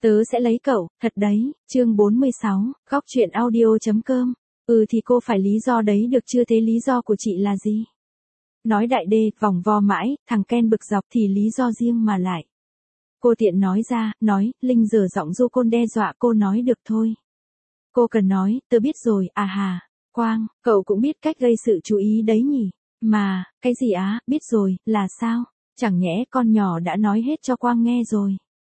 Tớ sẽ lấy cậu, thật đấy, chương 46, góc truyện audio.com. Thì cô phải lý do đấy được chưa, thế lý do của chị là gì? Nói đại đê, vòng vo mãi, thằng Ken bực dọc thì lý do riêng mà lại. Cô tiện nói ra, Linh giở giọng du côn đe dọa cô nói được thôi. Cô cần nói, tớ biết rồi, à hà, Quang, cậu cũng biết cách gây sự chú ý đấy nhỉ? Mà, cái gì á, biết rồi, là sao? Chẳng nhẽ con nhỏ đã nói hết cho Quang nghe rồi.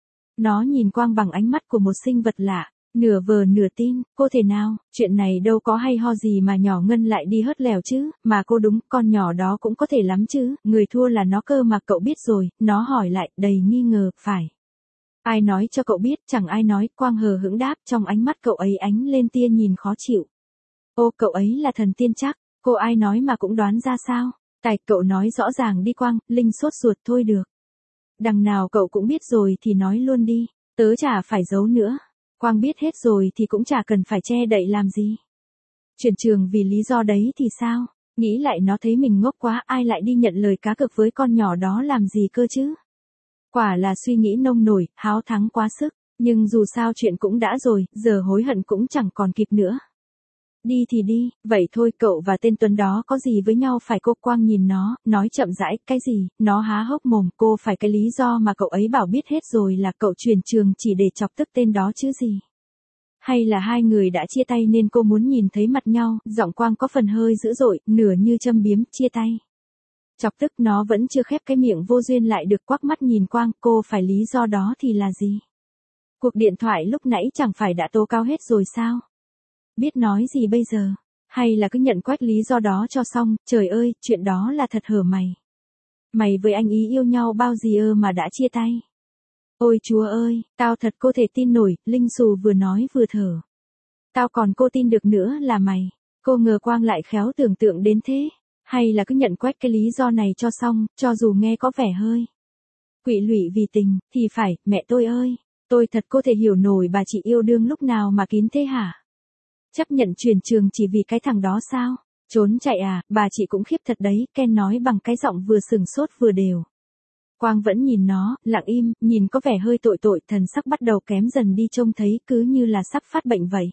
Nó nhìn Quang bằng ánh mắt của một sinh vật lạ, nửa vờ nửa tin, cô thể nào, chuyện này đâu có hay ho gì mà nhỏ Ngân lại đi hớt lèo chứ, mà cô đúng, con nhỏ đó cũng có thể lắm chứ, người thua là nó cơ mà cậu biết rồi, nó hỏi lại, đầy nghi ngờ, phải. Ai nói cho cậu biết, chẳng ai nói, Quang hờ hững đáp, trong ánh mắt cậu ấy ánh lên tia nhìn khó chịu. Ô, cậu ấy là thần tiên chắc, cô ai nói mà cũng đoán ra sao, tài cậu nói rõ ràng đi Quang, Linh sốt ruột thôi được. Đằng nào cậu cũng biết rồi thì nói luôn đi, tớ chả phải giấu nữa. Quang biết hết rồi thì cũng chả cần phải che đậy làm gì. Chuyển trường vì lý do đấy thì sao? Nghĩ lại nó thấy mình ngốc quá, ai lại đi nhận lời cá cược với con nhỏ đó làm gì cơ chứ? Quả là suy nghĩ nông nổi, háo thắng quá sức. Nhưng dù sao chuyện cũng đã rồi, giờ hối hận cũng chẳng còn kịp nữa. Đi thì đi, vậy thôi cậu và tên Tuấn đó có gì với nhau phải, cô Quang nhìn nó, nói chậm rãi, cái gì, nó há hốc mồm, cô phải cái lý do mà cậu ấy bảo biết hết rồi là cậu chuyển trường chỉ để chọc tức tên đó chứ gì. Hay là hai người đã chia tay nên cô muốn nhìn thấy mặt nhau, giọng Quang có phần hơi dữ dội, nửa như châm biếm, chia tay. Chọc tức nó vẫn chưa khép cái miệng vô duyên lại được quắc mắt nhìn Quang, cô phải lý do đó thì là gì? Cuộc điện thoại lúc nãy chẳng phải đã tố cáo hết rồi sao? Biết nói gì bây giờ? Hay là cứ nhận quách lý do đó cho xong, trời ơi, chuyện đó là thật hở mày. Mày với anh ý yêu nhau bao gì mà đã chia tay? Ôi chúa ơi, tao thật cô thể tin nổi, Linh xù vừa nói vừa thở. Tao còn cô tin được nữa là mày. Cô ngờ Quang lại khéo tưởng tượng đến thế. Hay là cứ nhận quách cái lý do này cho xong, cho dù nghe có vẻ hơi quỵ lụy vì tình, thì phải, mẹ tôi ơi. Tôi thật cô thể hiểu nổi bà chị yêu đương lúc nào mà kín thế hả? Chấp nhận chuyển trường chỉ vì cái thằng đó sao? Trốn chạy à, bà chị cũng khiếp thật đấy, Ken nói bằng cái giọng vừa sừng sốt vừa đều. Quang vẫn nhìn nó, lặng im, nhìn có vẻ hơi tội, thần sắc bắt đầu kém dần đi, trông thấy cứ như là sắp phát bệnh vậy.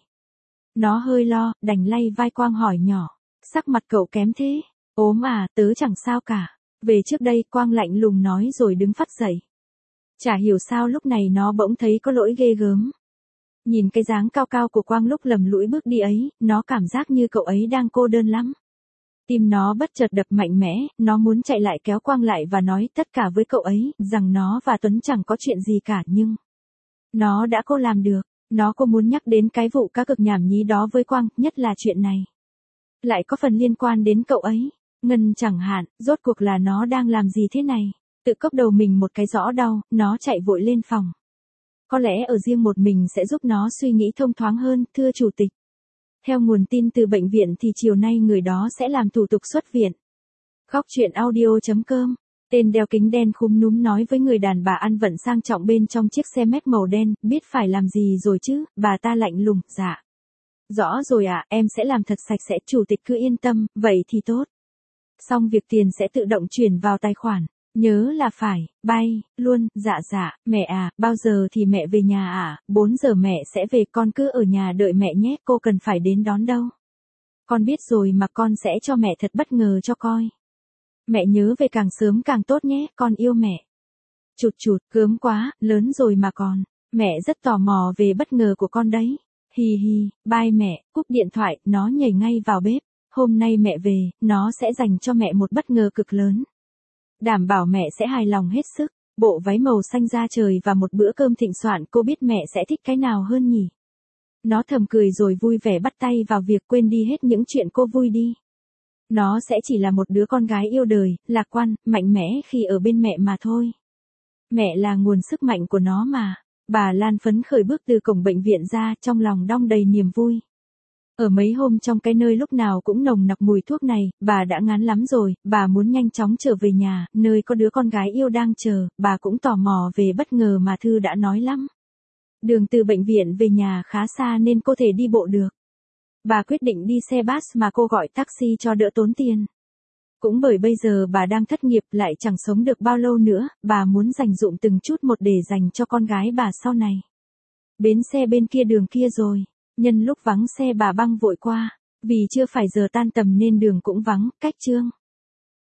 Nó hơi lo, đành lay vai Quang hỏi nhỏ, sắc mặt cậu kém thế? Ốm à, tớ chẳng sao cả. Về trước đây, Quang lạnh lùng nói rồi đứng phắt dậy. Chả hiểu sao lúc này nó bỗng thấy có lỗi ghê gớm. Nhìn cái dáng cao cao của Quang lúc lầm lũi bước đi ấy, nó cảm giác như cậu ấy đang cô đơn lắm. Tim nó bất chợt đập mạnh mẽ, nó muốn chạy lại kéo Quang lại và nói tất cả với cậu ấy, rằng nó và Tuấn chẳng có chuyện gì cả, nhưng nó đã cô làm được. Nó cô muốn nhắc đến cái vụ cá cược nhảm nhí đó với Quang, nhất là chuyện này lại có phần liên quan đến cậu ấy. Ngân chẳng hạn, rốt cuộc là nó đang làm gì thế này? Tự cốc đầu mình một cái rõ đau, nó chạy vội lên phòng. Có lẽ ở riêng một mình sẽ giúp nó suy nghĩ thông thoáng hơn, thưa chủ tịch. Theo nguồn tin từ bệnh viện thì chiều nay người đó sẽ làm thủ tục xuất viện. Góc truyện audio.com. Tên đeo kính đen khúm núm nói với người đàn bà ăn vận sang trọng bên trong chiếc xe Mac màu đen, biết phải làm gì rồi chứ, bà ta lạnh lùng, dạ. Rõ rồi ạ, em sẽ làm thật sạch sẽ, chủ tịch cứ yên tâm, vậy thì tốt. Xong việc tiền sẽ tự động chuyển vào tài khoản. Nhớ là phải, bay, luôn, dạ, mẹ à, bao giờ thì mẹ về nhà à, 4 giờ mẹ sẽ về, con cứ ở nhà đợi mẹ nhé, cô cần phải đến đón đâu. Con biết rồi mà, con sẽ cho mẹ thật bất ngờ cho coi. Mẹ nhớ về càng sớm càng tốt nhé, con yêu mẹ. Chụt, gớm quá, lớn rồi mà còn, mẹ rất tò mò về bất ngờ của con đấy. Hi, bye mẹ, cúp điện thoại, nó nhảy ngay vào bếp. Hôm nay mẹ về, nó sẽ dành cho mẹ một bất ngờ cực lớn. Đảm bảo mẹ sẽ hài lòng hết sức. Bộ váy màu xanh da trời và một bữa cơm thịnh soạn, cô biết mẹ sẽ thích cái nào hơn nhỉ? Nó thầm cười rồi vui vẻ bắt tay vào việc, quên đi hết những chuyện cô vui đi. Nó sẽ chỉ là một đứa con gái yêu đời, lạc quan, mạnh mẽ khi ở bên mẹ mà thôi. Mẹ là nguồn sức mạnh của nó mà. Bà Lan phấn khởi bước từ cổng bệnh viện ra, trong lòng đong đầy niềm vui. Ở mấy hôm trong cái nơi lúc nào cũng nồng nặc mùi thuốc này, bà đã ngán lắm rồi, bà muốn nhanh chóng trở về nhà, nơi có đứa con gái yêu đang chờ, bà cũng tò mò về bất ngờ mà Thư đã nói lắm. Đường từ bệnh viện về nhà khá xa nên cô thể đi bộ được. Bà quyết định đi xe bus mà cô gọi taxi cho đỡ tốn tiền. Cũng bởi bây giờ bà đang thất nghiệp lại chẳng sống được bao lâu nữa, bà muốn dành dụm từng chút một để dành cho con gái bà sau này. Bến xe bên kia đường kia rồi. Nhân lúc vắng xe bà băng vội qua. Vì chưa phải giờ tan tầm nên đường cũng vắng, cách Trương